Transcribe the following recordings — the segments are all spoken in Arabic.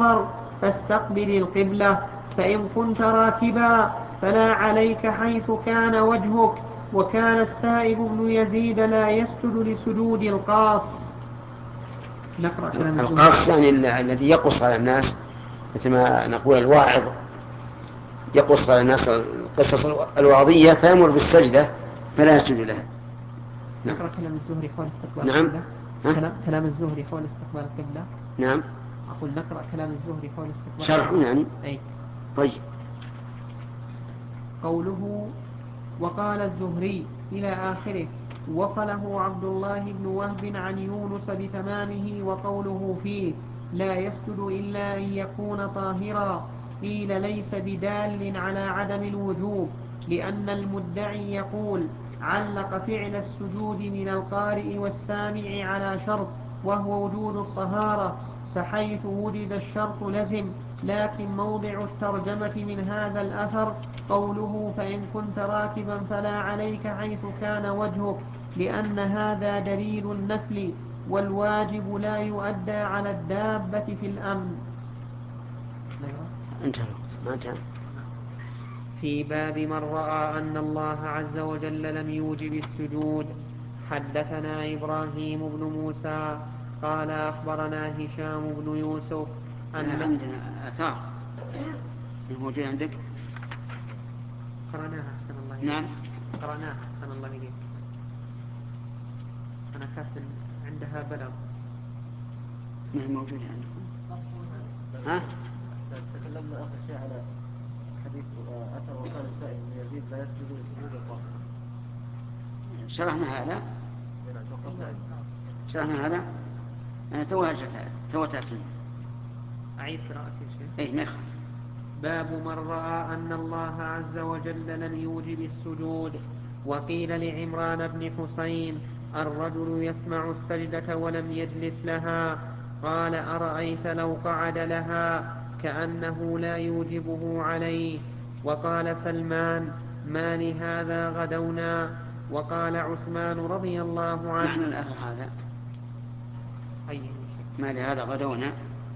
حضر فاستقبل القبلة، فإن كنت راكبا فلا عليك حيث كان وجهك. وكان السائب بن يزيد لا يسجد لسجود القاص. نقرأ كلام القاص يعني الذي يقص على الناس، مثل ما نقول الواعظ يقص على الناس القصص الوعظية فيأمر بالسجدة فلا يسجد لها. نقرأ كلام الزهري حول استقبال نعم. القبلة. كلام الزهري حول استقبال القبلة. نعم. أقول نقرأ كلام الزهري حول استقبال شرح يعني. أي. طيب. قوله وقال الزهري إلى آخره وصله عبد الله بن وهب عن يونس بتمامه. وقوله فيه لا يسجد إلا أن يكون طاهرا قيل ليس بدال على عدم الوجوب، لأن المدعي يقول علق فعل السجود من القارئ والسامع على شرط وهو وجود الطهارة، فحيث وجد الشرط لزم. لكن موضع الترجمة من هذا الأثر قوله فإن كنت راكبا فلا عليك حيث كان وجهك، لأن هذا دليل النفل، والواجب لا يؤدى على الدابة في الأمن. انتهى. في باب من رأى أن الله عز وجل لم يوجب السجود. حدثنا إبراهيم بن موسى قال أخبرنا هشام بن يوسف عندنا آثار موجود عندك. قرأناها أحسن الله إليك. نعم قرأناها أحسن الله إليك. أنا كاتب عندها بلغ. ما هي موجودة عندكم؟ ها؟ تكلمنا آخر شيء على حديث أثر وكان السائب بن يزيد لا يسجد لسجود القاص. شرحنا هذا. أنا توتأتني. أعيد قراءة الشيء. إيه ما يخالف. باب من رأى أن الله عز وجل لم يوجب السجود. وقيل لعمران بن حسين الرجل يسمع السجدة ولم يجلس لها، قال أرأيت لو قعد لها كأنه لا يوجبه عليه. وقال سلمان ما لهذا غدونا. وقال عثمان رضي الله عنه نحن الأثر هذا ما لهذا غدونا.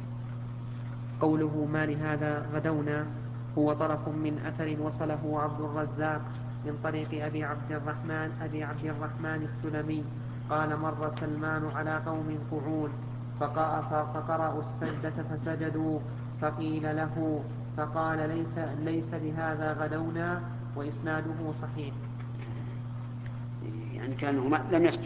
قوله ما لهذا غدونا هو طرف من أثر وصله عبد الرزاق من طريق أبي عبد الرحمن السلمي قال مر سلمان على قوم قعود فقرأوا السجدة فسجدوا، فقيل له فقال ليس بهذا غدونا، وإسناده صحيح. يعني كأنه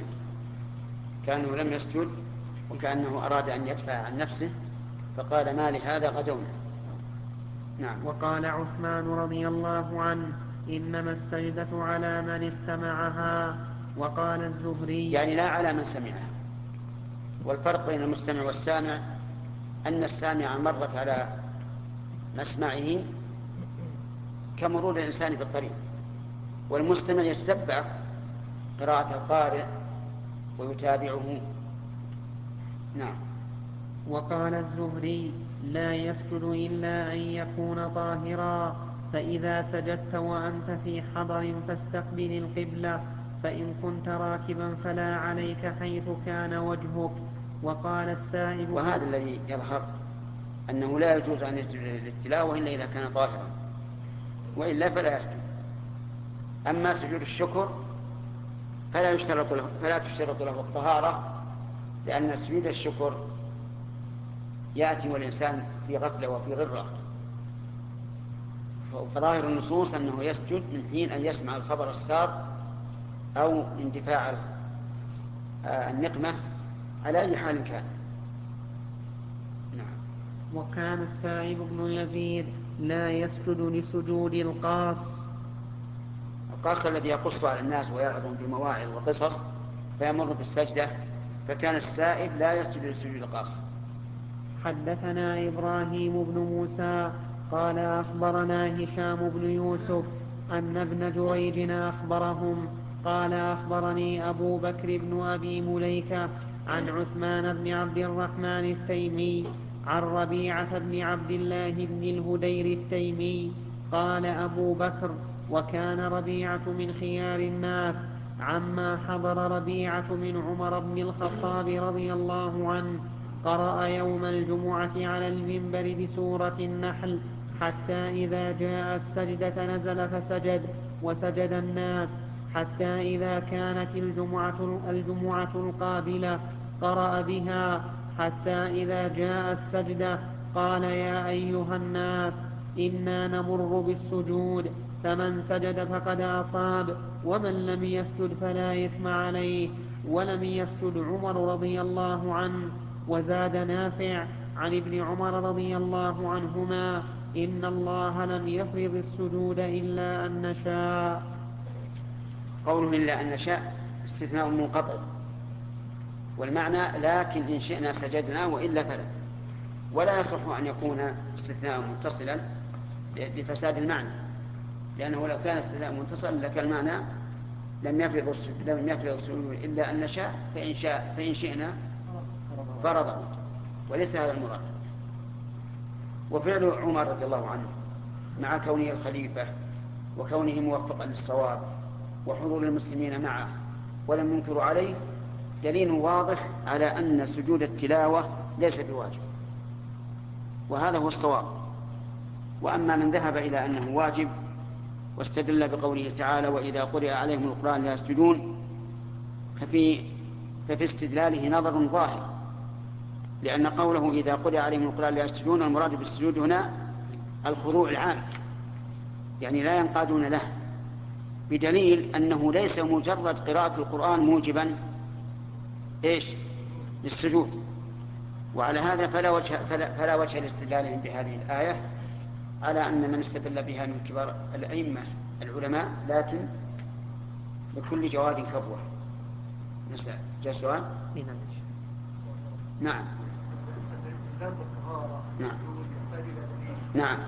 لم يسجد وكأنه أراد أن يدفع عن نفسه فقال ما لهذا غدونا. نعم. وقال عثمان رضي الله عنه إنما السجدة على من استمعها. وقال الزهري يعني لا على من سمعها. والفرق بين المستمع والسامع أن السامع مرت على مسمعه كمرور الإنسان في الطريق، والمستمع يتتبع قراءة القارئ ويتابعه. نعم. وقال الزهري لا يسجد إلا أن يكون طاهرا، فإذا سجدت وأنت في حضر فاستقبل القبلة، فإن كنت راكبا فلا عليك حيث كان وجهك. وقال السائب وهذا الذي يظهر أنه لا يجوز أن يسجد للتلاوة إلا إذا كان طاهرا، وإلا فلا يسجد. أما سجود الشكر فلا تشترط له الطهارة، لأن سجود الشكر يأتي والإنسان في غفلة وفي غرة، فظاهر النصوص أنه يسجد من حين أن يسمع الخبر السار أو اندفاع النقمة على أي حال كان. نعم. وكان السائب بن يزيد لا يسجد لسجود القاص الذي يقص على الناس ويعظهم بمواعظ وقصص فيمر بالسجدة، فكان السائب لا يسجد لسجود القاص. حدثنا إبراهيم بن موسى قال أخبرنا هشام بن يوسف أن ابن جريج أخبرهم قال أخبرني أبو بكر بن أبي مليكة عن عثمان بن عبد الرحمن التيمي عن ربيعة بن عبد الله بن الهدير التيمي قال أبو بكر وكان ربيعة من خيار الناس عما حضر ربيعة من عمر بن الخطاب رضي الله عنه قرأ يوم الجمعة على المنبر بسورة النحل حتى إذا جاء السجدة نزل فسجد وسجد الناس حتى إذا كانت الجمعة القابلة قرأ بها حتى إذا جاء السجدة قال يا أيها الناس إنا نمر بالسجود فمن سجد فقد أصاب ومن لم يسجد فلا إثم عليه ولم يسجد عمر رضي الله عنه. وزاد نافع عن ابن عمر رضي الله عنهما إن الله لم يفرض السجود إلا أن نشاء. قوله إلا أن نشاء استثناء منقطع، والمعنى لكن إن شئنا سجدنا وإلا فلا، ولا يصح أن يكون استثناء متصلا لفساد المعنى، لأنه لو كان استثناء متصلا لكان المعنى لم يفرض السجود إلا أن نشاء فإن شئنا فرضه، وليس هذا المراد. وفعل عمر رضي الله عنه مع كونه الخليفة وكونه موفقا للصواب وحضور المسلمين معه ولم ينكروا عليه دليل واضح على أن سجود التلاوة ليس بواجب، وهذا هو الصواب. وأما من ذهب إلى أنه واجب واستدل بقوله تعالى وإذا قرئ عليهم القرآن لا يسجدون، ففي استدلاله نظر ظاهر، لأن قوله إذا قرئ عليهم القرآن لا يسجدون المراد بالسجود هنا الخضوع العام، يعني لا ينقادون له، بدليل أنه ليس مجرد قراءة القرآن موجبا للسجود. وعلى هذا فلا وجه لاستدلالهم بهذه الآية على أن من استدل بها من كبار الأئمة العلماء، لكن لكل جواد كبوة. جاء سؤال؟ نعم. نعم.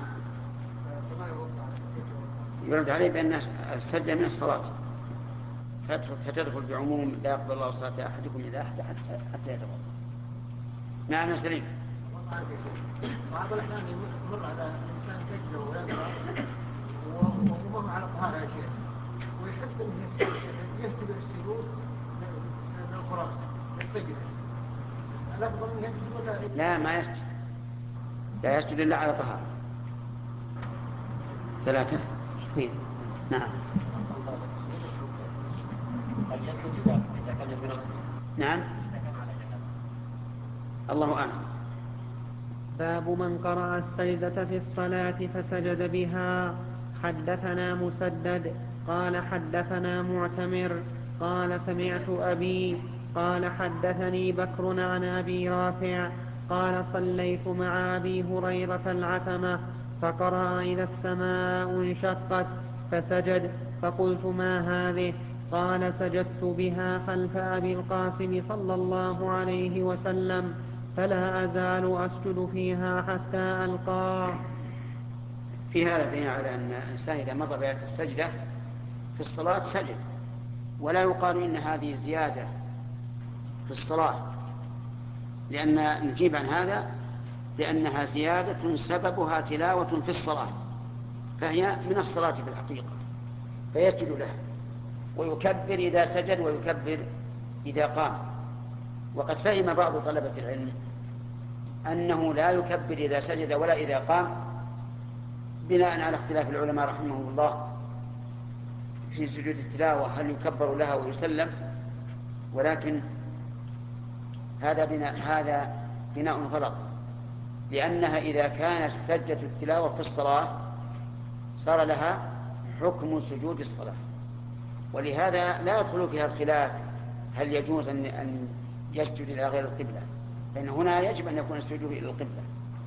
يرد عليه بأن السجدة من الصلاة فتدخل بعموم لا يقبل الله صلاة أحدكم إذا حتى يتوضأ. نعم يا سليم. بعض الأحيان يمر على الإنسان سجده ويقرأ وهو على طهارة يا شيخ، ويحب أن يهتدي السجود للقرآن للسجدة، الأفضل أن يسجد ولا؟ لا، ما يسجد، لا يسجد إلا على طهارة. 3. نعم. نعم. الله أعلم. باب من قرأ السجدة في الصلاة فسجد بها. حدثنا مسدد قال حدثنا معتمر قال سمعت أبي قال حدثني بكر عن أبي رافع قال صليت مع أبي هريرة العتمة فقرأ إذا السماء انشقت فسجد فقلت ما هذه؟ قال سجدت بها خلف أبي القاسم صلى الله عليه وسلم فلا أزال أسجد فيها حتى ألقاه. في هذا دليل على أن الإنسان إذا مضى بآية السجدة في الصلاة سجد، ولا يقال إن هذه زيادة في الصلاة، لأن نجيب عن هذا لأنها زيادة سببها تلاوة في الصلاة، فهي من الصلاة في الحقيقة، فيسجد لها ويكبر إذا سجد ويكبر إذا قام. وقد فهم بعض طلبة العلم أنه لا يكبر إذا سجد ولا إذا قام، بناء على اختلاف العلماء رحمه الله في سجود التلاوة هل يكبر لها ويسلم، ولكن هذا بناء غلط، لأنها إذا كانت سجدة التلاوة في الصلاة صار لها حكم سجود الصلاة، ولهذا لا يدخل فيها الخلاف هل يجوز أن يسجد إلى غير القبلة، لأن هنا يجب أن يكون السجود إلى القبلة.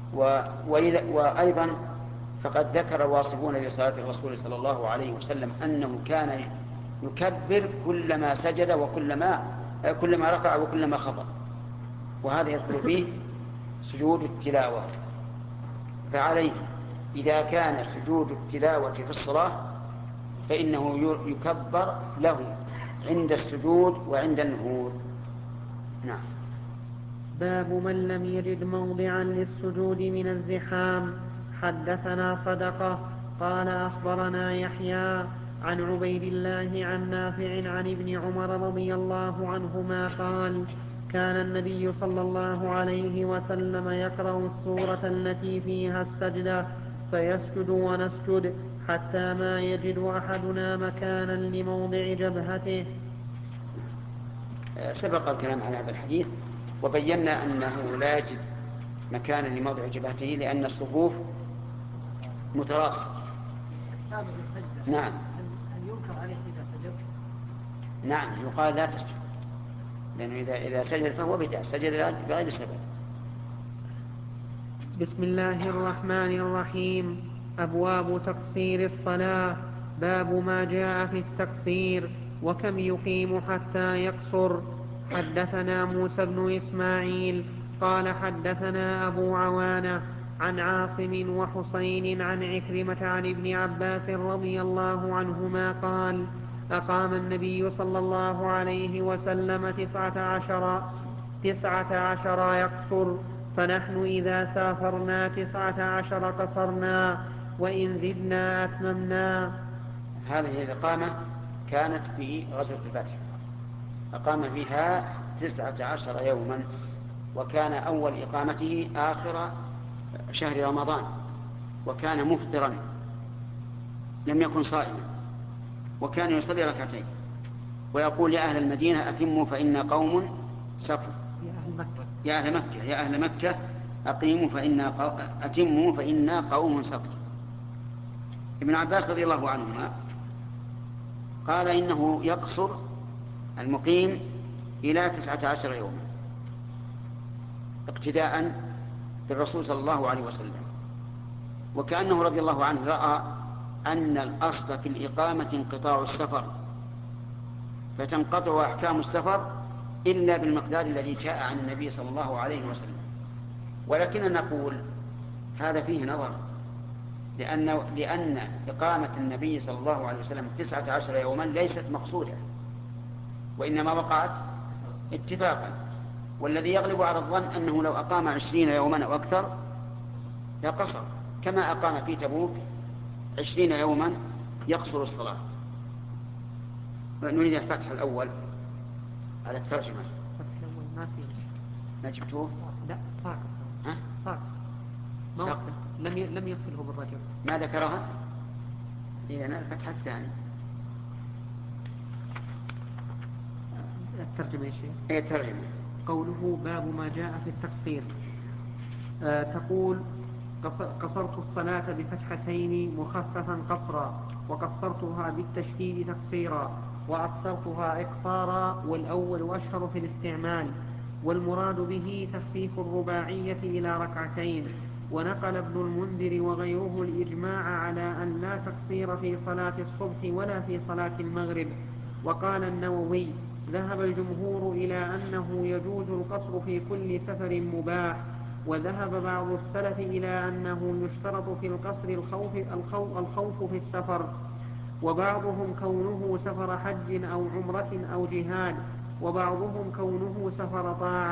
وأيضا فقد ذكر الواصفون لصلاة الرسول صلى الله عليه وسلم أنه كان يكبر كلما سجد كلما ركع وكلما خفض، وهذا يدخل فيه سجود التلاوة. فعليه إذا كان سجود التلاوة في الصلاة فإنه يكبر له عند السجود وعند النهوض. نعم. باب من لم يجد موضعا للسجود من الزحام. حدثنا صدقة قال أخبرنا يحيى عن عبيد الله عن نافع عن ابن عمر رضي الله عنهما قال كان النبي صلى الله عليه وسلم يقرأ السورة التي فيها السجدة فيسجد ونسجد حتى ما يجد أحدنا مكانا لموضع جبهته. سبق الكلام على هذا الحديث وبينا أنه لا يجد مكانا لموضع جبهته لأن الصفوف متراصة. نعم. هل ينكر عليه إذا سجد؟ نعم يقال لا تسجد، لأنه إذا سجد فهو بدعة، سجد بغير سبب. بسم الله الرحمن الرحيم. أبواب تقصير الصلاة. باب ما جاء في التقصير وكم يقيم حتى يقصر. حدثنا موسى بن إسماعيل قال حدثنا أبو عوانة عن عاصم وحسين عن عكرمة عن ابن عباس رضي الله عنهما قال أقام النبي صلى الله عليه وسلم 19 يقصر، فنحن إذا سافرنا 19 قصرنا، وإن زدنا أتممنا. هذه الإقامة كانت في غزوة الفتح، أقام فيها 19 يوما، وكان أول إقامته آخر شهر رمضان، وكان مفطرا لم يكن صائما، وكان يصلي ركعتين ويقول يا أهل المدينة أتموا فإنا قوم سفر. يا أهل مكة أتموا فإنا قوم سفر. ابن عباس رضي الله عنهما قال إنه يقصر المقيم إلى 19 يوما اقتداء بالرسول صلى الله عليه وسلم، وكأنه رضي الله عنه رأى أن الأصل في الإقامة انقطاع السفر، فتنقطع أحكام السفر إلا بالمقدار الذي جاء عن النبي صلى الله عليه وسلم. ولكن نقول هذا فيه نظر، لأن إقامة النبي صلى الله عليه وسلم 19 يوما ليست مقصودة، وإنما وقعت اتفاقا، والذي يغلب على الظن أنه لو أقام 20 يوما أو أكثر لقصر، كما أقام في تبوك 20 يوما يقصر الصلاة. نريد الفتح الأول على الترجمة. الفتح الأول ما فيه ما جبتوه؟ لا ساق لم يصله بالرجل. ما ذكرها؟ إذن الفتح الثاني. الترجمة يا شيخ. هي الترجمة. قوله باب ما جاء في التقصير. تقول قصرت الصلاة بفتحتين مخففا قصرا، وقصرتها بالتشديد تقصيرا، وأقصرتها إقصارا، والأول أشهر في الاستعمال، والمراد به تخفيف الرباعية إلى ركعتين. ونقل ابن المنذر وغيره الإجماع على أن لا تقصير في صلاة الصبح ولا في صلاة المغرب. وقال النووي ذهب الجمهور إلى أنه يجوز القصر في كل سفر مباح، وذهب بعض السلف إلى أنه يشترط في القصر الخوف في السفر، وبعضهم كونه سفر حج أو عمرة أو جهاد، وبعضهم كونه سفر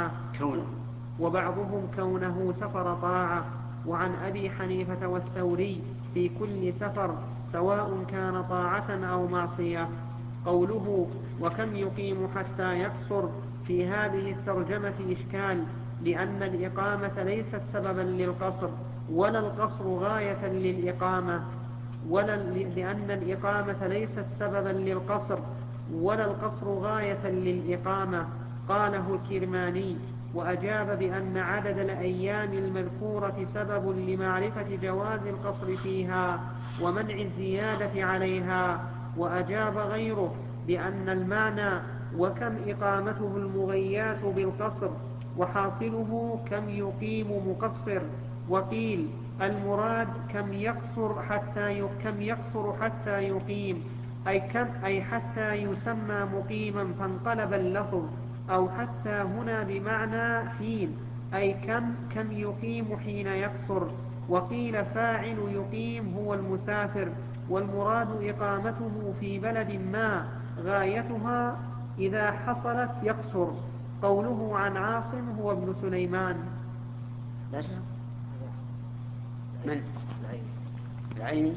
طاعة. وعن أبي حنيفة والثوري في كل سفر سواء كان طاعة أو معصية. قوله وكم يقيم حتى يقصر في هذه الترجمة إشكال، لأن الإقامة ليست سببا للقصر، ولا القصر غاية للإقامة، لأن الإقامة ليست سببا للقصر، ولا القصر غاية للإقامة. قاله الكرماني، وأجاب بأن عدد الأيام المذكورة سبب لمعرفة جواز القصر فيها ومنع الزيادة عليها. وأجاب غيره بأن المعنى وكم إقامته المغيات بالقصر، وحاصله كم يقيم مقصر. وقيل المراد كم يقصر حتى يقيم، أي حتى يسمى مقيما فانقلب اللفظ، أو حتى هنا بمعنى حين، أي كم يقيم حين يقصر. وقيل فاعل يقيم هو المسافر، والمراد إقامته في بلد ما غايتها إذا حصلت يقصر. قوله عن عاصم هو ابن سليمان. بس من العيني.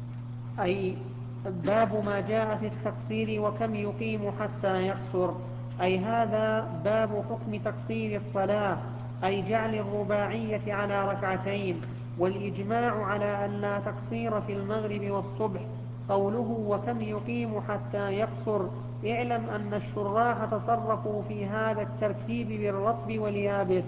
أي باب ما جاء في التقصير وكم يقيم حتى يقصر. أي هذا باب حكم تقصير الصلاة، أي جعل الرباعية على ركعتين. والإجماع على أن لا تقصير في المغرب والصبح. قوله وكم يقيم حتى يقصر، اعلم أن الشراح تصرفوا في هذا التركيب بالرطب واليابس،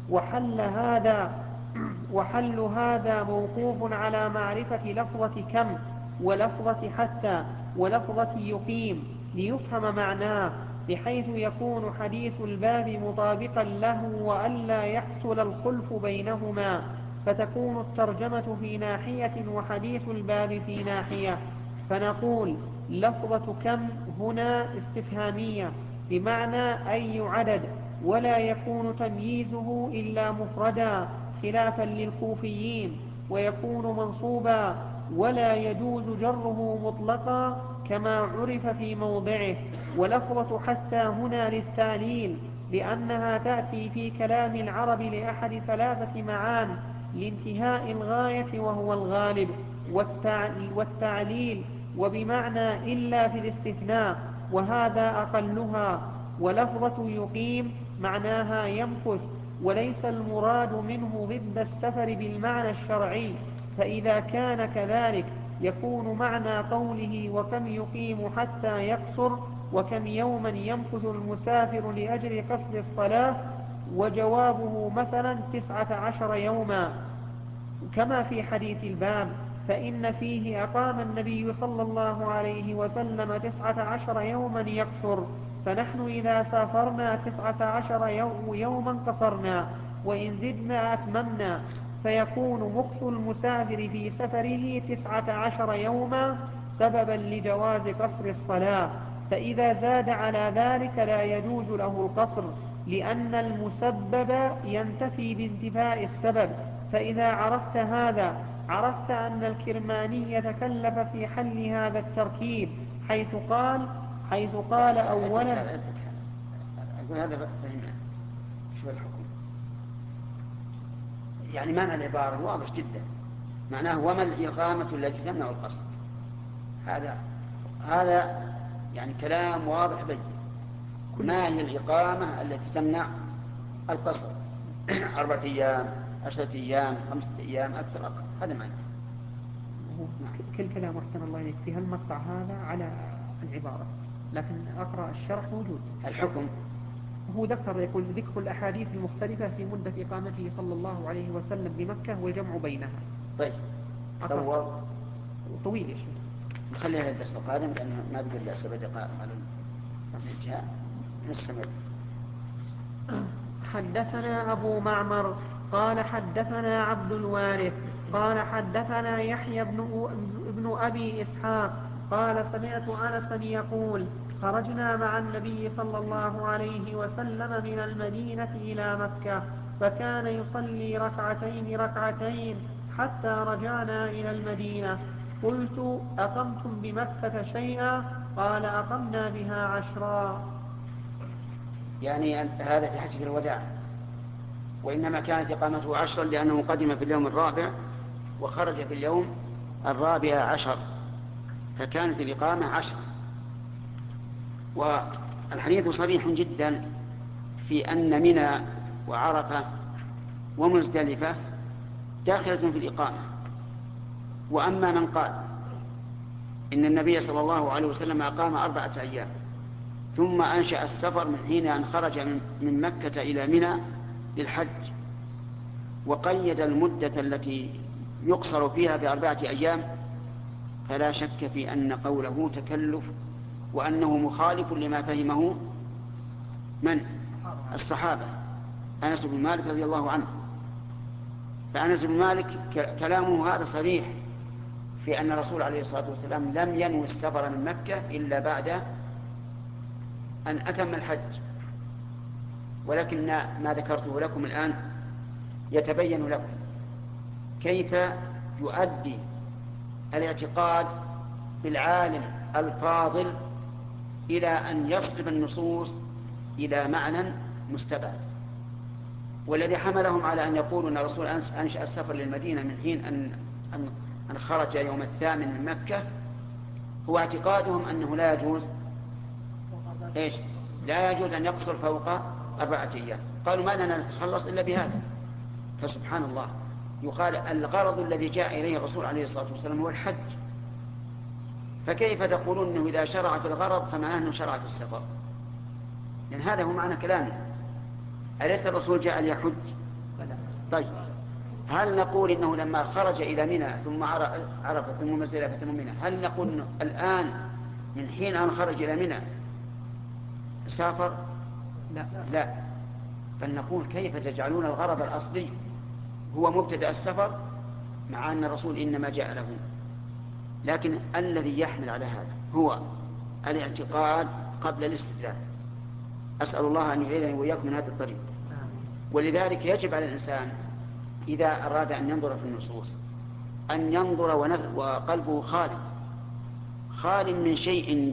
وحل هذا موقوف على معرفة لفظة كم ولفظة حتى ولفظة يقيم ليفهم معناه، بحيث يكون حديث الباب مطابقا له وألا يحصل الخلف بينهما، فتكون الترجمة في ناحية وحديث الباب في ناحية. فنقول لفظة كم هنا استفهامية بمعنى أي عدد، ولا يكون تمييزه إلا مفردا خلافا للكوفيين، ويكون منصوبا ولا يجوز جره مطلقا كما عرف في موضعه. ولفظة حتى هنا للتعليل، لأنها تأتي في كلام العرب لأحد ثلاثة معان: لانتهاء الغاية وهو الغالب، والتعليل، وبمعنى إلا في الاستثناء وهذا أقلها. ولفظة يقيم معناها يمكث، وليس المراد منه ضد السفر بالمعنى الشرعي، فإذا كان كذلك يكون معنى قوله وكم يقيم حتى يقصر وكم يوما يمكث المسافر لأجل قصر الصلاة، وجوابه مثلا 19 يوما كما في حديث الباب، فإن فيه أقام النبي صلى الله عليه وسلم 19 يوما يقصر، فنحن إذا سافرنا 19 يوما قصرنا، وإن زدنا أتممنا، فيكون مكث المسافر في سفره 19 يوما سببا لجواز قصر الصلاة. فإذا زاد على ذلك لا يجوز له القصر، لأن المسبب ينتفي بانتفاء السبب. فإذا عرفت هذا عرفت أن الكرماني تكلف في حل هذا التركيب، حيث قال أولا. أقول هذا فهمنا شو الحكم، يعني معنى العبارة واضح جدا، معناه وما الإقامة التي تمنع القصر. هذا يعني كلام واضح بين. ما هي الإقامة التي تمنع القصر؟ 4 أيام، 10 أيام، 5 أيام، أكثر أقل، هذا معنى. كل كلام أحسن الله إليك في هالمقطع هذا على العبارة، لكن أقرأ الشرح موجود. الحكم هو يقول ذكر الأحاديث المختلفة في مدة إقامته صلى الله عليه وسلم بمكة والجمع بينها. طيب طويل يا شيخ، نخليها الدرس القادم لأنه ما بقي إلا 7 دقائق على الانتهاء. نستمر. حدثنا أبو معمر قال حدثنا عبد الوارث قال حدثنا يحيى بن أبي إسحاق قال سمعت أنسا يقول خرجنا مع النبي صلى الله عليه وسلم من المدينة إلى مكة، فكان يصلي ركعتين حتى رجعنا إلى المدينة. قلت أقمتم بمكة شيئا؟ قال أقمنا بها 10. يعني هذا في حجة الوداع، وإنما كانت إقامته 10 لأنه قدم في اليوم 4 وخرج في اليوم 14، فكانت الإقامة 10. والحديث صريح جدا في أن منى وعرفة ومزدلفة داخلة في الإقامة. وأما من قال إن النبي صلى الله عليه وسلم أقام 4 أيام ثم أنشأ السفر من حين أن خرج من مكة إلى منى للحج، وقيد المدة التي يقصر فيها ب4 أيام، فلا شك في أن قوله تكلف، وأنه مخالف لما فهمه من الصحابة. أنس بن مالك رضي الله عنه، فأنس بن مالك كلامه هذا صريح في أن الرسول عليه الصلاة والسلام لم ينوي السفر من مكة إلا بعد أن أتم الحج. ولكن ما ذكرته لكم الآن يتبين لكم كيف يؤدي الاعتقاد بالعالم الفاضل إلى أن يصرف النصوص إلى معنى مستبعد. والذي حملهم على أن يقولوا أن الرسول أنشأ السفر للمدينة من حين أن خرج يوم 8 من مكة هو اعتقادهم أنه لا يجوز لا يجوز أن يقصر فوق 4 أيام. قالوا ما لنا نتخلص إلا بهذا. فسبحان الله، يقال الغرض الذي جاء إليه الرسول عليه الصلاة والسلام هو الحج، فكيف تقولون أنه إذا شرع في الغرض فمعناه أنه شرع في السفر؟ لأن هذا هو معنى كلامه. أليس الرسول جاء ليحج؟ طيب، هل نقول إنه لما خرج إلى منى ثم عرفة ثم مزدلفة ثم منى، هل نقول إنه الآن من حين أن خرج إلى منى سافر؟ لا. بل نقول كيف تجعلون الغرض الأصلي هو مبتدأ السفر مع أن الرسول إنما جاء له. لكن الذي يحمل على هذا هو الاعتقاد قبل الاستدلال. أسأل الله أن يعيذني وإياكم من هذا الطريق. ولذلك يجب على الإنسان إذا أراد أن ينظر في النصوص أن ينظر وقلبه خال من شيء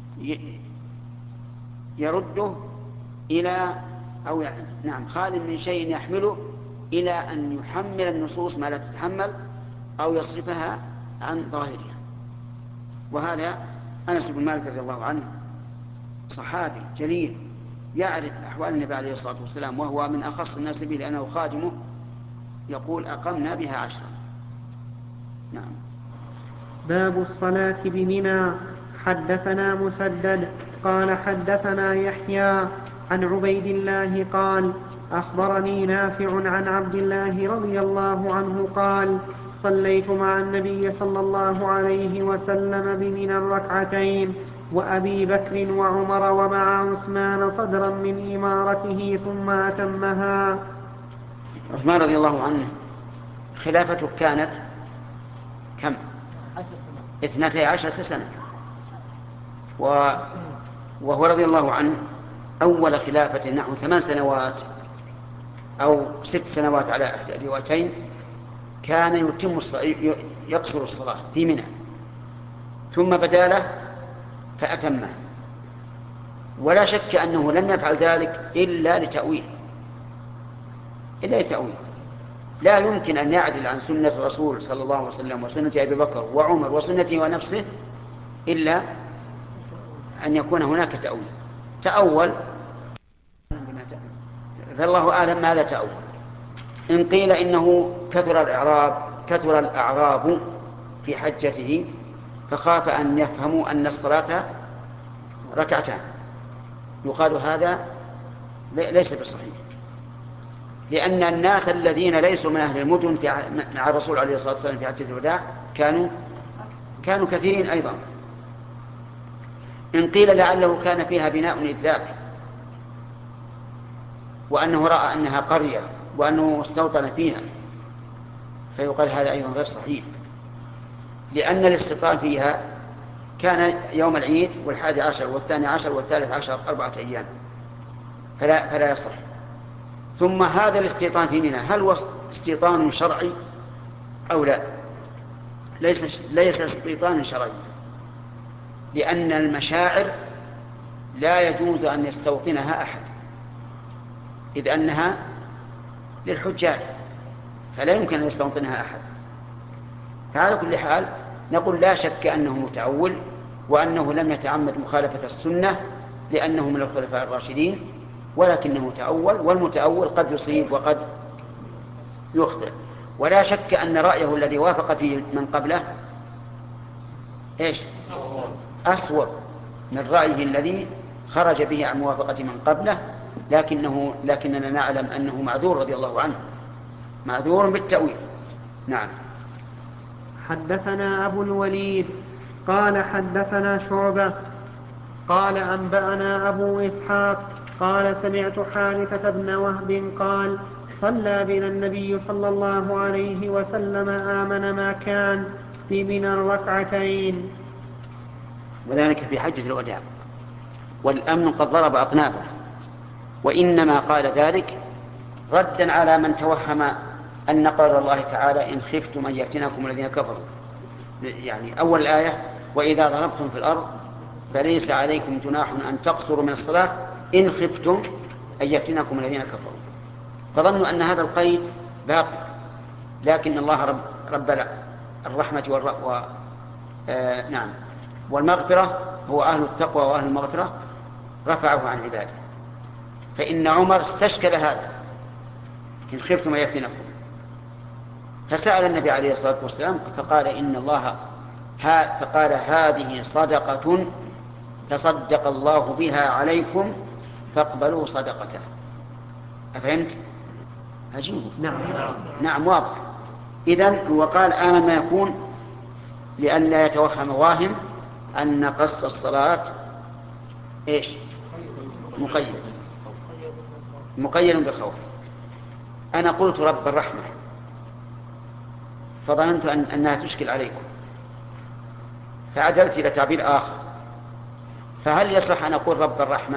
يرده إلى خال من شيء يحمله إلى أن يحمل النصوص ما لا تتحمل أو يصرفها عن ظاهرها. وهذا أنس بن مالك رضي الله عنه صحابي جليل يعرف أحوال النبي عليه الصلاة والسلام، وهو من أخص الناس به لأنه خادمه، يقول أقمنا بها 10. نعم. باب الصلاة بمنى. حدثنا مسدد قال حدثنا يحيى عن عبيد الله قال أخبرني نافع عن عبد الله رضي الله عنه قال صليت مع النبي صلى الله عليه وسلم بمنى 2 وأبي بكر وعمر ومع عثمان صدرا من إمارته ثم أتمها. عثمان رضي الله عنه خلافته كانت كم؟ 12 سنة. وهو رضي الله عنه أول خلافة نحو 8 سنوات أو 6 سنوات على أحد الروايتين كان يقصر الصلاة في منى، ثم بدا له فأتمه. ولا شك أنه لم يفعل ذلك إلا لتأويل. لا يمكن أن يعدل عن سنة الرسول صلى الله عليه وسلم وسنة أبي بكر وعمر وسنته ونفسه إلا أن يكون هناك تأول. فالله أعلم ماذا تأول. إن قيل إنه كثر الأعراب في حجته فخاف أن يفهموا أن الصلاة 2 يقال هذا ليس بصحيح، لأن الناس الذين ليسوا من أهل المدن مع الرسول عليه الصلاة والسلام في حجة الوداع كانوا كثيرين أيضا. إن قيل لعله كان فيها بناء إذلاك وأنه رأى أنها قرية وأنه استوطن فيها فيقال هذا أيضا غير صحيح، لأن الاستيطان فيها كان يوم العيد 11 و12 و13 4 أيام، فلا يصح. ثم هذا الاستيطان في منى هل هو استيطان شرعي أو لا؟ ليس استيطان شرعي، لأن المشاعر لا يجوز أن يستوطنها أحد إذ أنها للحجاج، فلا يمكن أن يستوطنها أحد. فعلى كل حال نقول لا شك أنه متأول وأنه لم يتعمد مخالفة السنة لأنه من الخلفاء الراشدين، ولكنه تأول، والمتأول قد يصيب وقد يخطئ. ولا شك أن رأيه الذي وافق فيه من قبله أصوب من رأيه الذي خرج به عن موافقة من قبله، لكننا نعلم أنه معذور رضي الله عنه، معذور بالتأويل. نعم. حدثنا أبو الوليد قال حدثنا شعبة قال أنبأنا أبو إسحاق قال سمعت حارثة بن وهب قال صلى بنا النبي صلى الله عليه وسلم آمن ما كان في منى 2. وذلك في حجة الوداع، والأمن قد ضرب أطنابه، وإنما قال ذلك ردا على من توهم أن قول الله تعالى إن خفتم أن يفتنكم الذين كفروا، يعني أول الآية وإذا ضربتم في الأرض فليس عليكم جناح أن تقصروا من الصلاة إن خفتم أن يفتنكم الذين كفروا، فظنوا أن هذا القيد باقي، لكن الله رب الرحمة والمغفرة هو أهل التقوى وأهل المغفرة رفعه عن عباده. فإن عمر استشكل هذا إن خفتم يفتنكم، فسأل النبي عليه الصلاة والسلام فقال هذه صدقة تصدق الله بها عليكم فاقبلوا صدقته. أفهمت؟ عجيب. نعم واضح. إذن هو قال آمن ما يكون لأن لا يتوهم واهم أن قصر الصلاة إيش؟ مقيد بالخوف. أنا قلت رب الرحمة فظننت أنها تشكل عليكم فعدلت إلى تعبير آخر، فهل يصح أن أقول رب الرحمة؟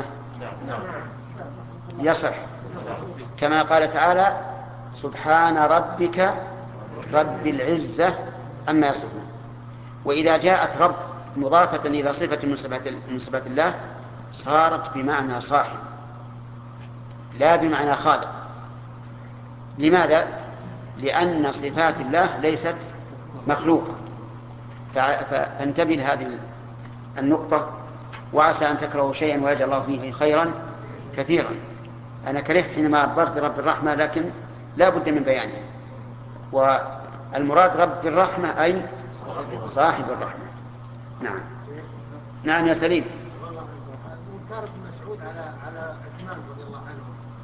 يصح، كما قال تعالى سبحان ربك رب العزة أما يصفون. وإذا جاءت رب مضافة إلى صفة من صفات الله صارت بمعنى صاحب لا بمعنى خالق. لماذا؟ لأن صفات الله ليست مخلوقة. فانتبه لهذه النقطة، وعسى أن تكرهوا شيئا ويجعل الله فيه خيرا كثيرا. أنا كرهت حينما عبرت برب الرحمة، لكن لا بد من بيانها. والمراد رب الرحمة أي صاحب الرحمة. نعم يا سليم. منكر ابن مسعود على عثمان رضي الله عنه.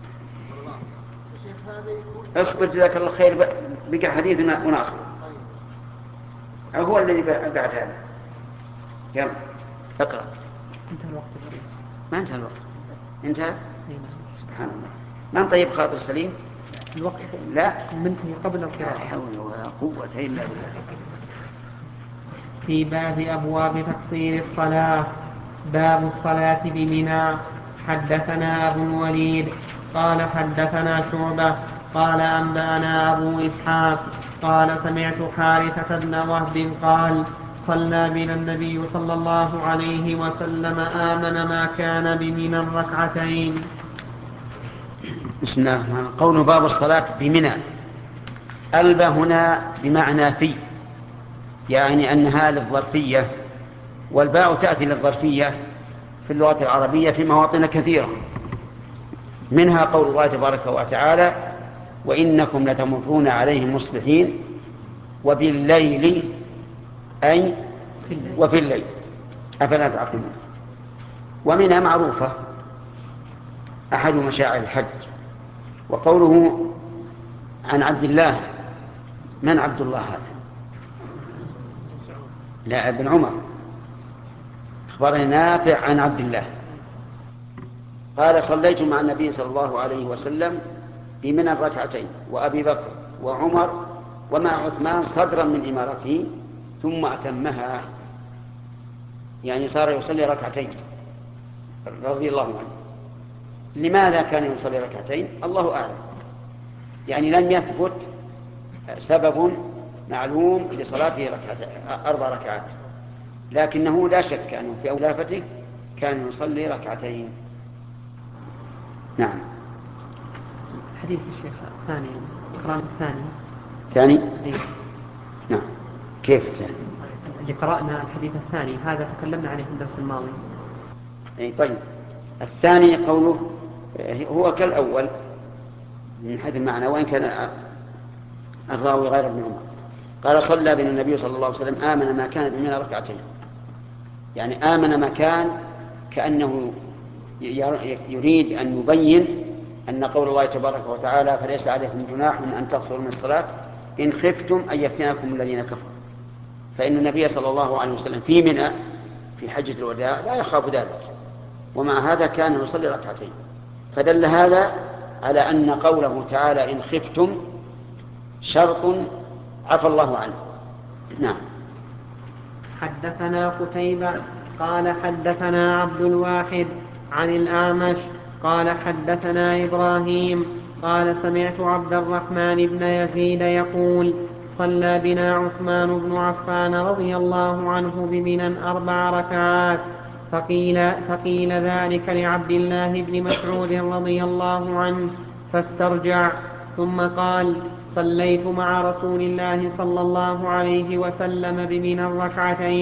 اصبر جزاك الله خير، بقى حديثنا وناصر هو الذي بعد هذا. يلا اقرأ. انتهى الوقت. ما انتهى الوقت. انتهى. سبحان الله. من طيب خاطر سليم؟ الوقت لا منتهي قبل القراءة. لا حول ولا قوة إلا بالله. في باب أبواب تقصير الصلاة. باب الصلاة بمنى. حدثنا أبو الوليد قال حدثنا شعبة قال أنبأنا أبو إسحاق قال سمعت حارثة بن وهب قال صلى بنا النبي صلى الله عليه وسلم آمن ما كان بمنى ركعتين. بسم الله الرحمن الرحيم. قول باب الصلاة بمنى، ألبى هنا بمعنى في، يعني أنها للظرفية، والباء تأتي للظرفية في اللغة العربية في مواطن كثيرة، منها قول الله تبارك وتعالى وإنكم لتمرون عليهم مصبحين وبالليل أي وفي الليل أفلا تعقلون. ومنها معروفة أحد مشاعر الحج. وقوله عن عبد الله، من عبد الله هذا؟ لا ابن عمر، أخبرني نافع عن عبد الله قال صليت مع النبي صلى الله عليه وسلم بمنى ركعتين وأبي بكر وعمر ومع عثمان صدرا من إمارته ثم أتمها، يعني صار يصلي ركعتين رضي الله عنه. لماذا كان يصلي ركعتين؟ الله أعلم، يعني لم يثبت سبب معلوم لصلاته 4 ركعات، لكنه لا شك أنه في أولافته كان يصلي ركعتين. نعم. حديث الشيخ الثاني، القرآن الثاني. أيوة. نعم. كيف الثاني؟ اللي قرأنا الحديث الثاني هذا تكلمنا عليه في الدرس الماضي. أي طيب. الثاني قوله هو كالأول من حيث المعنى، وإن كان الراوي غير ابن عمر. قال صلى بنا النبي صلى الله عليه وسلم آمن ما كان بمنى ركعتين، يعني آمن ما كان، كأنه يريد أن يبين أن قول الله تبارك وتعالى فليس عليكم جناح أن تقصروا من الصلاة إن خفتم أن يفتنكم الذين كفروا، فإن النبي صلى الله عليه وسلم في منى في حجة الوداع لا يخاف ذلك، ومع هذا كان يصلي ركعتين، فدل هذا على أن قوله تعالى إن خفتم شرط عفى الله عنه. نعم. حدثنا قتيبة قال حدثنا عبد الواحد عن الأعمش قال حدثنا إبراهيم قال سمعت عبد الرحمن بن يزيد يقول صلى بنا عثمان بن عفان رضي الله عنه بمنى 4 ركعات، فقيل ذلك لعبد الله بن مسعود رضي الله عنه فاسترجع، ثم قال صليت مع رسول الله صلى الله عليه وسلم بمنى ركعتين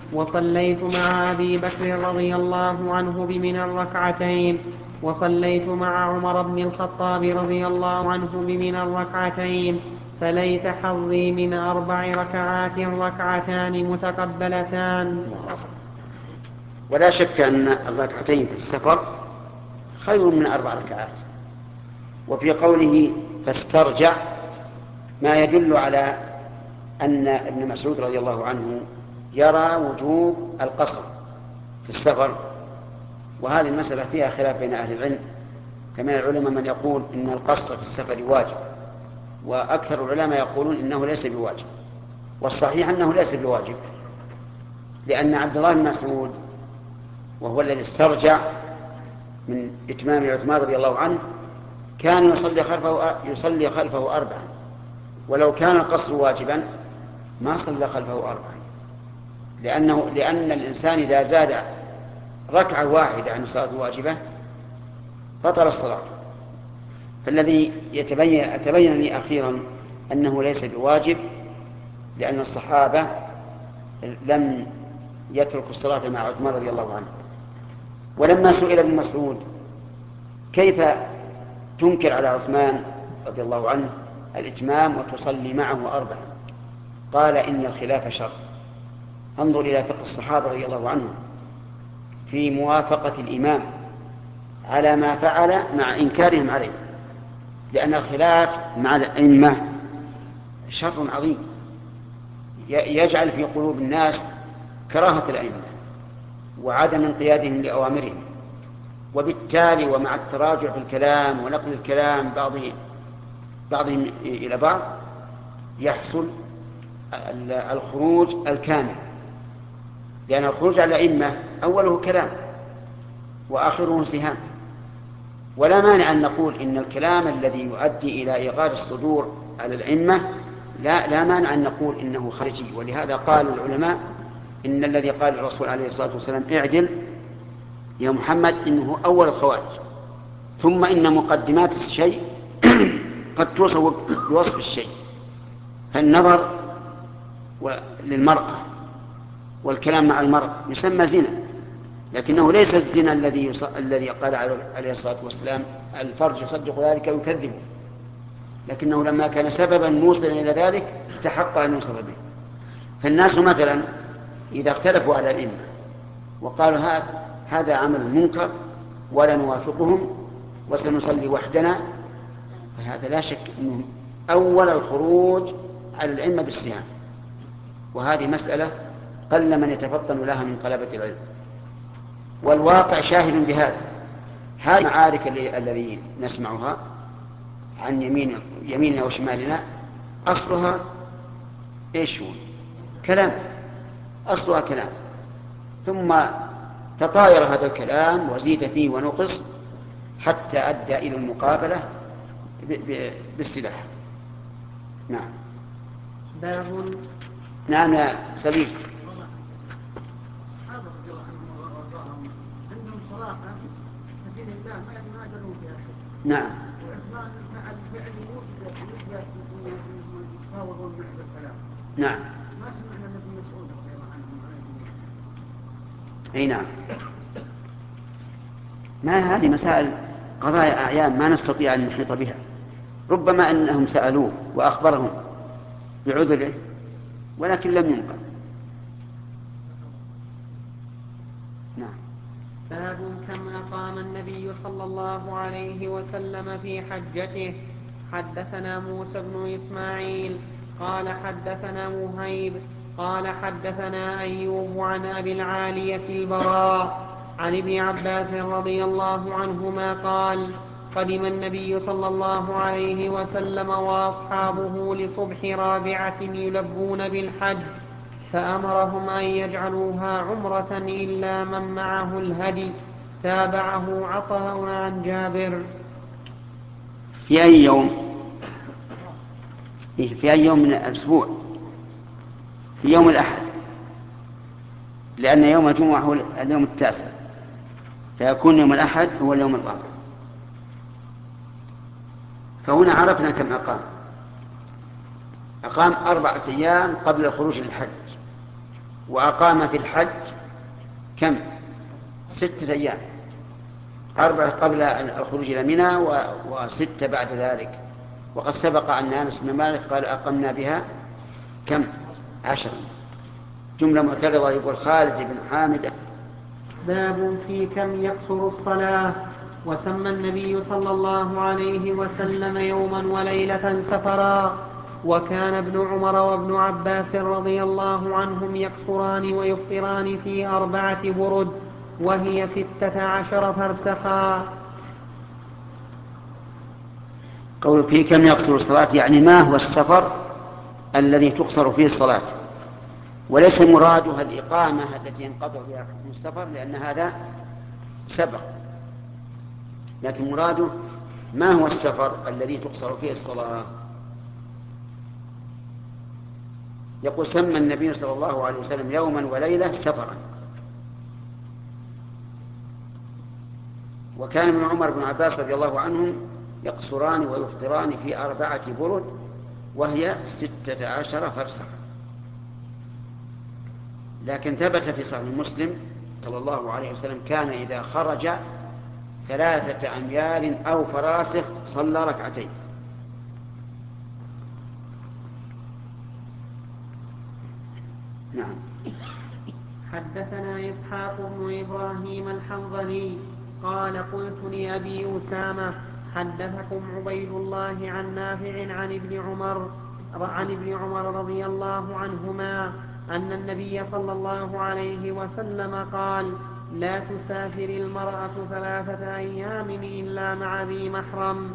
وصليت مع أبي بكر رضي الله عنه بمنى الركعتين، وصليت مع عمر بن الخطاب رضي الله عنه بمنى الركعتين، فليت حظي من 4 ركعات ركعتان متقبلتان. ولا شك أن الركعتين في السفر خير من 4 ركعات. وفي قوله فاسترجع ما يدل على أن ابن مسعود رضي الله عنه يرى وجوب القصر في السفر، وهذه المسألة فيها خلاف بين أهل العلم، فمن العلماء من يقول إن القصر في السفر واجب، وأكثر العلماء يقولون إنه ليس بواجب. والصحيح أنه ليس بواجب، لأن عبد الله بن مسعود وهو الذي استرجع من إتمام عثمان رضي الله عنه كان يصلي خلفه 4، ولو كان القصر واجبا ما صلى خلفه 4، لأن الإنسان إذا زاد ركعة واحدة عن الصلاة الواجبة بطل الصلاة. فالذي يتبين لي أخيرا أنه ليس بواجب، لأن الصحابة لم يتركوا الصلاة مع عثمان رضي الله عنه. ولما سئل ابن مسعود كيف تنكر على عثمان رضي الله عنه الإتمام وتصلي معه 4، قال إن الخلاف شر. انظر إلى فقه الصحابة رضي الله عنهم في موافقة الإمام على ما فعل مع إنكارهم عليه، لأن الخلاف مع الأئمة شر عظيم يجعل في قلوب الناس كراهة الأئمة وعدم انقيادهم لأوامرهم، وبالتالي ومع التراجع في الكلام ونقل الكلام بعضهم إلى بعض يحصل الخروج الكامل، لأن الخروج على الأئمة أوله كلام وآخره سهام. ولا مانع أن نقول إن الكلام الذي يؤدي إلى إيغار الصدور على الأئمة لا مانع أن نقول إنه خارجي. ولهذا قال العلماء إن الذي قال الرسول عليه الصلاة والسلام اعدل يا محمد إنه أول الخوارج، ثم إن مقدمات الشيء قد توصف بوصف الشيء، فالنظر للمرأة والكلام مع المرأة يسمى زنا، لكنه ليس الزنا الذي قال عليه الصلاة والسلام الفرج يصدق ذلك ويكذبه، لكنه لما كان سببا موصلا إلى ذلك استحق أن يوصف به. فالناس مثلا إذا اختلفوا على الأئمة وقالوا هذا عمل منكر ولا نوافقهم وسنصلي وحدنا، فهذا لا شك أنه أول الخروج على الأئمة بالسهام، وهذه مسألة قل من يتفطن لها من طلبة العلم، والواقع شاهد بهذا. هذه المعارك الذي نسمعها عن يميننا وشمالنا أصلها إيش هو؟ كلام، أصلها كلام، ثم تطاير هذا الكلام وزيد فيه ونقص حتى أدى إلى المقابلة بالسلاح. نعم. باب. نعم يا سبيل. عندهم صراحة في الله ما يتناجلون فيها. نعم. وعثمان فعل فعل يتفاوضون معه بالكلام. نعم. ما سمعنا ابن مسعود رضي الله عنه. اي نعم. ما هذه مسائل قضايا أعيان ما نستطيع أن نحيط بها، ربما أنهم سألوه وأخبرهم بعذره ولكن لم ينقل. نعم. باب كم أقام النبي صلى الله عليه وسلم في حجته. حدثنا موسى بن إسماعيل قال حدثنا وهيب قال حدثنا أيوب عن أبي العالية البراء عن ابن عباس رضي الله عنهما قال قدم النبي صلى الله عليه وسلم وأصحابه لصبح رابعة يلبون بالحج، فأمرهم أن يجعلوها عمرة إلا من معه الهدي. تابعه عطاء عن جابر. في أي يوم؟ في أي يوم من الأسبوع؟ في يوم الأحد، لأن يوم الجمعة هو اليوم 9، فيكون يوم الأحد هو اليوم 4. فهنا عرفنا كم أقام 4 أيام قبل الخروج للحج، وأقام في الحج كم؟ 6 أيام، 4 قبل الخروج إلى منى و6 بعد ذلك. وقد سبق أن أنس بن مالك قال أقمنا بها كم؟ 10. جملة معترضة يقول خالد بن حامد. باب في كم يقصر الصلاة. وسمى النبي صلى الله عليه وسلم يوما وليلة سفرا. وكان ابن عمر وابن عباس رضي الله عنهم يقصران ويفطران في 4 برد وهي 16 فرسخا. قول في كم يقصر الصلاة يعني ما هو السفر الذي تقصر فيه الصلاة، وليس مرادها الإقامة التي ينقطع بها حكم السفر لأن هذا سبق، لكن مراده ما هو السفر الذي تقصر فيه الصلاة. يقول سمى النبي صلى الله عليه وسلم يوما وليلة سفرا. وكان ابن عمر بن عباس رضي الله عنهم يقصران ويفطران في 4 برد وهي 16 فرسخ. لكن ثبت في صحيح مسلم صلى الله عليه وسلم كان إذا خرج 3 أميال أو فراسخ صلى 2 ركعتين. نعم. حدثنا إسحاق بن إبراهيم الحنظلي قال قلت لأبي أسامة حدثكم عبيد الله عن نافع عن ابن عمر رضي الله عنهما أن النبي صلى الله عليه وسلم قال لا تسافر المرأة 3 أيام إلا مع ذي محرم.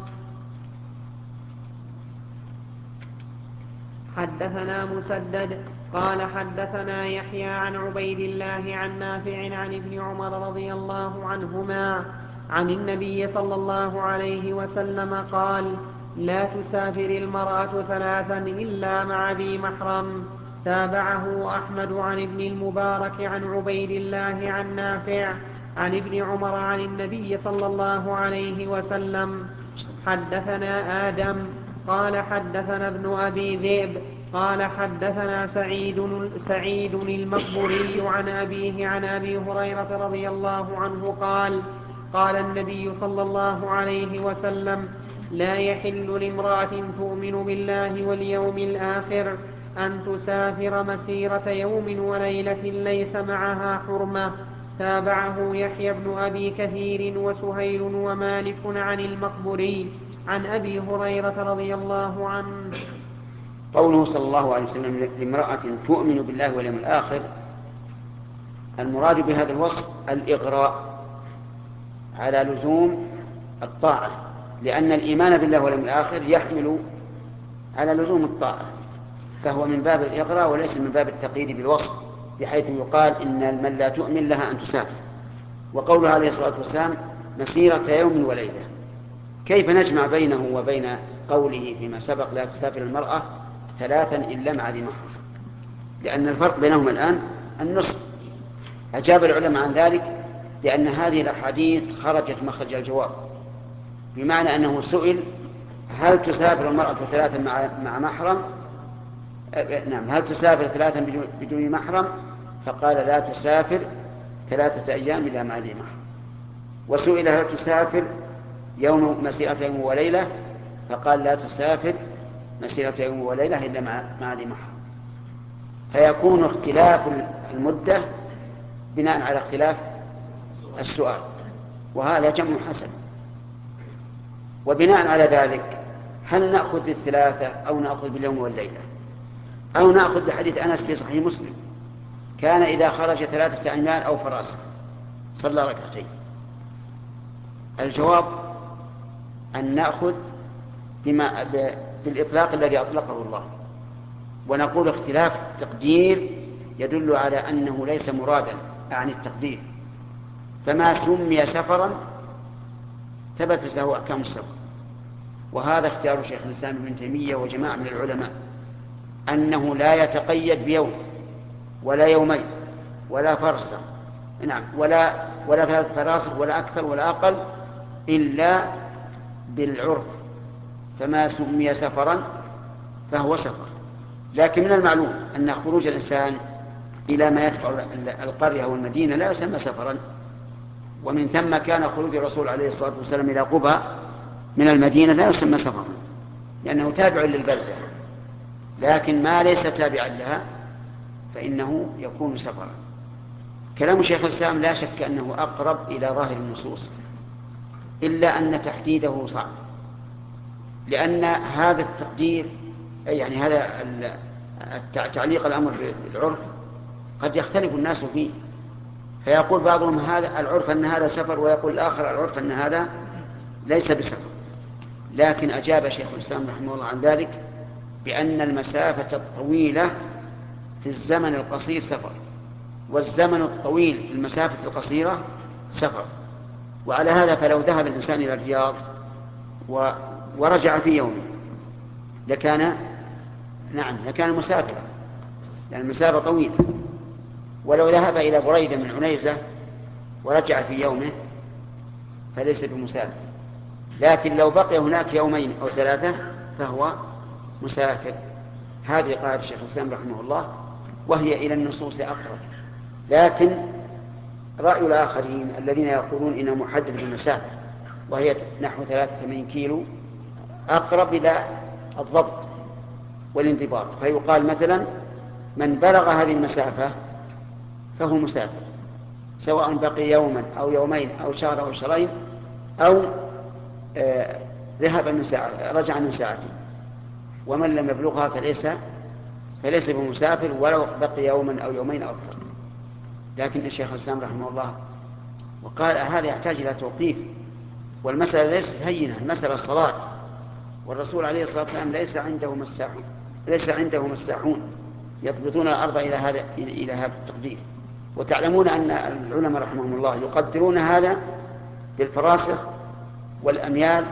حدثنا مسدد قال حدثنا يحيى عن عبيد الله عن نافع عن ابن عمر رضي الله عنهما عن النبي صلى الله عليه وسلم قال لا تسافر المرأة 3 إلا مع ذي محرم. تابعه أحمد عن ابن المبارك عن عبيد الله عن نافع عن ابن عمر عن النبي صلى الله عليه وسلم. حدثنا آدم قال حدثنا ابن أبي ذئب قال حدثنا سعيد المقبري عن أبيه عن أبي هريرة رضي الله عنه قال قال النبي صلى الله عليه وسلم لا يحل لامرأة تؤمن بالله واليوم الآخر أن تسافر مسيرة يوم وليلة ليس معها حرمة. تابعه يحيى بن أبي كثير وسهيل ومالك عن المقبري عن أبي هريرة رضي الله عنه. قوله صلى الله عليه وسلم لامرأة تؤمن بالله واليوم الآخر، المراد بهذا الوصف الإغراء على لزوم الطاعة، لأن الإيمان بالله واليوم الآخر يحمل على لزوم الطاعة، فهو من باب الإغراء وليس من باب التقييد بالوصف، بحيث يقال إن من لا تؤمن لها أن تسافر. وقوله عليه الصلاة والسلام مسيرة يوم وليلة، كيف نجمع بينه وبين قوله فيما سبق لا تسافر المرأة 3 إلا مع ذي محرم؟ لأن الفرق بينهما الآن النصف. أجاب العلماء عن ذلك لأن هذه الأحاديث خرجت مخرج الجواب، بمعنى أنه سئل هل تسافر المرأة 3 مع محرم؟ نعم، هل تسافر 3 بدون محرم؟ فقال لا تسافر 3 أيام إلا مع ذي محرم. وسئل هل تسافر مسيرة يوم وليلة؟ فقال لا تسافر مسيرة يوم وليلة إلا مع ذي محرم. فيكون اختلاف المدة بناء على اختلاف السؤال، وهذا جمع حسن. وبناء على ذلك هل نأخذ بال3 أو نأخذ باليوم والليلة أو نأخذ بحديث أنس في صحيح مسلم كان إذا خرج 3 أميال أو فراسخ صلى 2 ركعتين؟ الجواب أن نأخذ بالإطلاق الذي أطلقه الله، ونقول اختلاف التقدير يدل على أنه ليس مرادا عن التقدير، فما سمي سفرا ثبتت له أحكام السفر. وهذا اختيار شيخ الإسلام ابن تيمية وجماعة من العلماء، أنه لا يتقيد بيوم ولا يومين ولا فرسخ، نعم، ولا 3 فراسخ ولا أكثر ولا أقل، إلا بالعرف، فما سمي سفرا فهو سفر. لكن من المعلوم أن خروج الإنسان إلى ما يتبع القرية والمدينة لا يسمى سفرا. ومن ثم كان خروج الرسول عليه الصلاة والسلام إلى قبى من المدينة لا يسمى سفرا لأنه تابع للبلدة، لكن ما ليس تابعا لها فإنه يكون سفرا. كلام شيخ الإسلام لا شك أنه أقرب إلى ظاهر النصوص، إلا أن تحديده صعب، لأن هذا التقدير يعني هذا تعليق الأمر بالعرف قد يختلف الناس فيه، فيقول بعضهم هذا العرف أن هذا سفر، ويقول الآخر العرف أن هذا ليس بسفر. لكن أجاب شيخ الإسلام رحمه الله عن ذلك بأن المسافة الطويلة في الزمن القصير سفر، والزمن الطويل في المسافة القصيرة سفر. وعلى هذا فلو ذهب الإنسان إلى الرياض ورجع في يومه لكان مسافرا، لأن المسافة طويلة. ولو ذهب إلى بريدة من عنيزة ورجع في يومه فليس بمسافر، لكن لو بقي هناك يومين أو 3 فهو مسافر. هذه قاعدة الشيخ الإسلام رحمه الله، وهي إلى النصوص أقرب. لكن رأي الآخرين الذين يقولون إنه محدد بالمسافة وهي نحو 83 كيلو أقرب إلى الضبط والانضباط، فيقال مثلا من بلغ هذه المسافة فهو مسافر، سواء بقي يوما أو يومين أو شهر أو شهرين أو ذهب من ساعة رجع من ساعته. ومن لم يبلغها فليس بمسافر ولو بقي يوما أو يومين أو أكثر. لكن الشيخ الإسلام رحمه الله وقال هذا يحتاج إلى توقيف، والمسألة ليست هينة، المسألة الصلاة، والرسول عليه الصلاة والسلام ليس عنده مساحون يضبطون الأرض إلى هذا التقدير. وتعلمون أن العلماء رحمهم الله يقدرون هذا بالفراسخ والأميال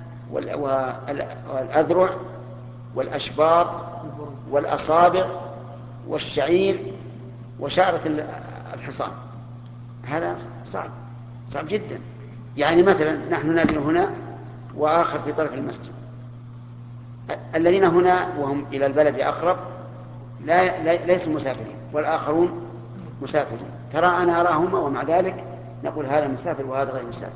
والأذرع والأشبار والأصابع والشعير وشعرة الحصان. هذا صعب جدا. يعني مثلا نحن نازل هنا وآخر في طرف المسجد، الذين هنا وهم إلى البلد أقرب ليسوا مسافرين، والآخرون مسافرين. ترى أنا أراهما ومع ذلك نقول هذا مسافر وهذا غير مسافر.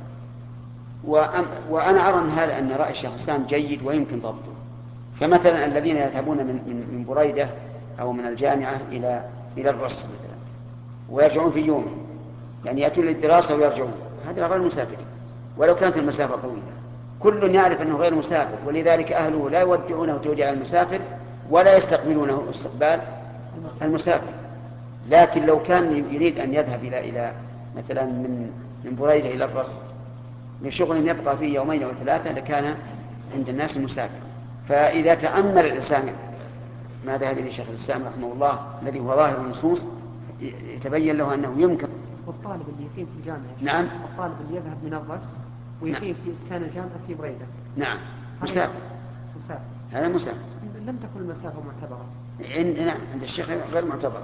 وأنا أرى أن رأي الشيخ الإسلام جيد ويمكن ضبطه. فمثلا الذين يذهبون من بريدة أو من الجامعة إلى الرص مثلا ويرجعون في يوم، يعني يأتون للدراسة ويرجعون، هذا غير مسافر ولو كانت المسافة طويلة. كل يعرف أنه غير مسافر، ولذلك أهله لا يودعونه توديع المسافر ولا يستقبلونه استقبال المسافر. لكن لو كان يريد أن يذهب إلى مثلا من بريدة إلى الرص لشغل يبقى فيه يومين أو 3 لكان عند الناس مسافر. فإذا تأمل الإنسان ما ذهب إليه شيخ الإسلام رحمه الله الذي هو ظاهر النصوص يتبين له أنه يمكن. والطالب اللي يقيم في الجامعة، نعم، الطالب اللي يذهب من الرص ويقيم في إسكان الجامعة في بريدة، نعم مسافر، هذا مسافر. لم تكن المسافة معتبرة نعم عند الشيخ غير معتبر،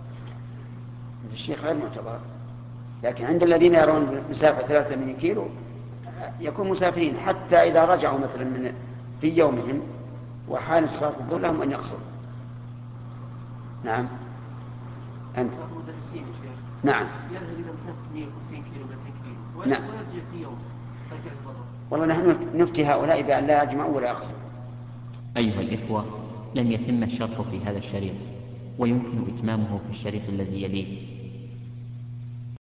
لكن عند الذين يرون مسافة 83 كيلو يكون مسافرين، حتى إذا رجعوا مثلا في يومهم وحال صلاة الظهر لهم أن يقصروا. نعم أنت. نعم. يذهب إلى مسافة 150 كيلو 200 كيلو نعم. ويرجع في يوم. والله نحن نفتي هؤلاء بأن لا يجمعوا ولا يقصروا. أيها الإخوة، لم يتم الشرح في هذا الشريط، ويمكن إتمامه في الشريط الذي يليه.